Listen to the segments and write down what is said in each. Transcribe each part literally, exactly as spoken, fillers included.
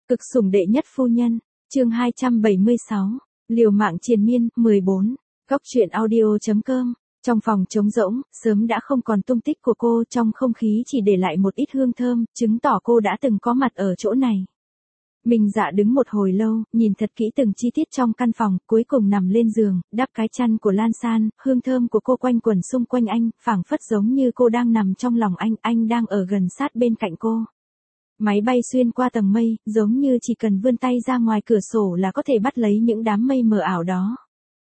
Cực sủng đệ nhất phu nhân, chương hai trăm bảy mươi sáu, liều mạng triền miên, mười bốn, góc truyện audio chấm com. Trong phòng trống rỗng, sớm đã không còn tung tích của cô, trong không khí chỉ để lại một ít hương thơm, chứng tỏ cô đã từng có mặt ở chỗ này. Minh Dạ đứng một hồi lâu, nhìn thật kỹ từng chi tiết trong căn phòng, cuối cùng nằm lên giường, đắp cái chăn của Lan San, hương thơm của cô quanh quẩn xung quanh anh, phảng phất giống như cô đang nằm trong lòng anh, anh đang ở gần sát bên cạnh cô. Máy bay xuyên qua tầng mây, giống như chỉ cần vươn tay ra ngoài cửa sổ là có thể bắt lấy những đám mây mờ ảo đó.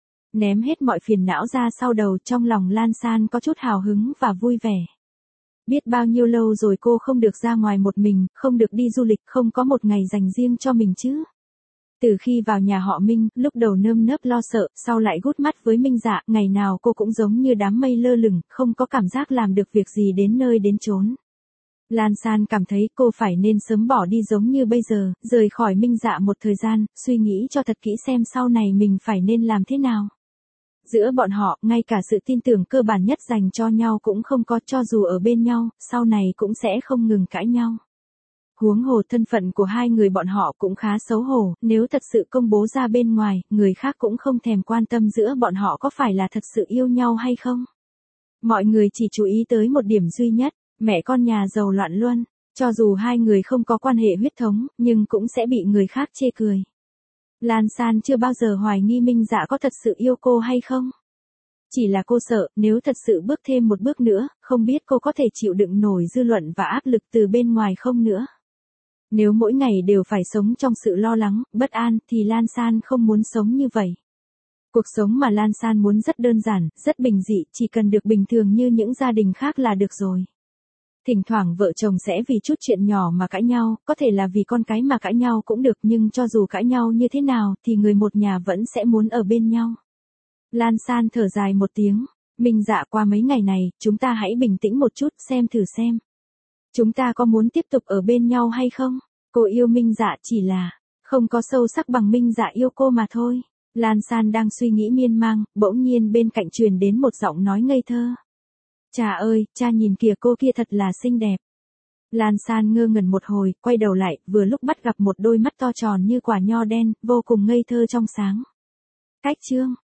Ném hết mọi phiền não ra sau đầu, trong lòng Lan San có chút hào hứng và vui vẻ. Biết bao nhiêu lâu rồi cô không được ra ngoài một mình, không được đi du lịch, không có một ngày dành riêng cho mình chứ. Từ khi vào nhà họ Minh, lúc đầu nơm nớp lo sợ, sau lại gút mắt với Minh Dạ, ngày nào cô cũng giống như đám mây lơ lửng, không có cảm giác làm được việc gì đến nơi đến chốn. Lan San cảm thấy cô phải nên sớm bỏ đi giống như bây giờ, rời khỏi Minh Dạ một thời gian, suy nghĩ cho thật kỹ xem sau này mình phải nên làm thế nào. Giữa bọn họ, ngay cả sự tin tưởng cơ bản nhất dành cho nhau cũng không có, cho dù ở bên nhau, sau này cũng sẽ không ngừng cãi nhau. Huống hồ thân phận của hai người bọn họ cũng khá xấu hổ, nếu thật sự công bố ra bên ngoài, người khác cũng không thèm quan tâm giữa bọn họ có phải là thật sự yêu nhau hay không. Mọi người chỉ chú ý tới một điểm duy nhất, mẹ con nhà giàu loạn luân, cho dù hai người không có quan hệ huyết thống, nhưng cũng sẽ bị người khác chê cười. Lan San chưa bao giờ hoài nghi Minh Dạ có thật sự yêu cô hay không. Chỉ là cô sợ, nếu thật sự bước thêm một bước nữa, không biết cô có thể chịu đựng nổi dư luận và áp lực từ bên ngoài không nữa. Nếu mỗi ngày đều phải sống trong sự lo lắng, bất an, thì Lan San không muốn sống như vậy. Cuộc sống mà Lan San muốn rất đơn giản, rất bình dị, chỉ cần được bình thường như những gia đình khác là được rồi. Thỉnh thoảng vợ chồng sẽ vì chút chuyện nhỏ mà cãi nhau, có thể là vì con cái mà cãi nhau cũng được, nhưng cho dù cãi nhau như thế nào thì người một nhà vẫn sẽ muốn ở bên nhau. Lan San thở dài một tiếng, Minh Dạ, qua mấy ngày này, chúng ta hãy bình tĩnh một chút, xem thử xem. Chúng ta có muốn tiếp tục ở bên nhau hay không? Cô yêu Minh Dạ chỉ là không có sâu sắc bằng Minh Dạ yêu cô mà thôi. Lan San đang suy nghĩ miên man, bỗng nhiên bên cạnh truyền đến một giọng nói ngây thơ. Cha ơi, cha nhìn kìa, cô kia thật là xinh đẹp. Lan San ngơ ngẩn một hồi, quay đầu lại, vừa lúc bắt gặp một đôi mắt to tròn như quả nho đen, vô cùng ngây thơ trong sáng. Cách chương,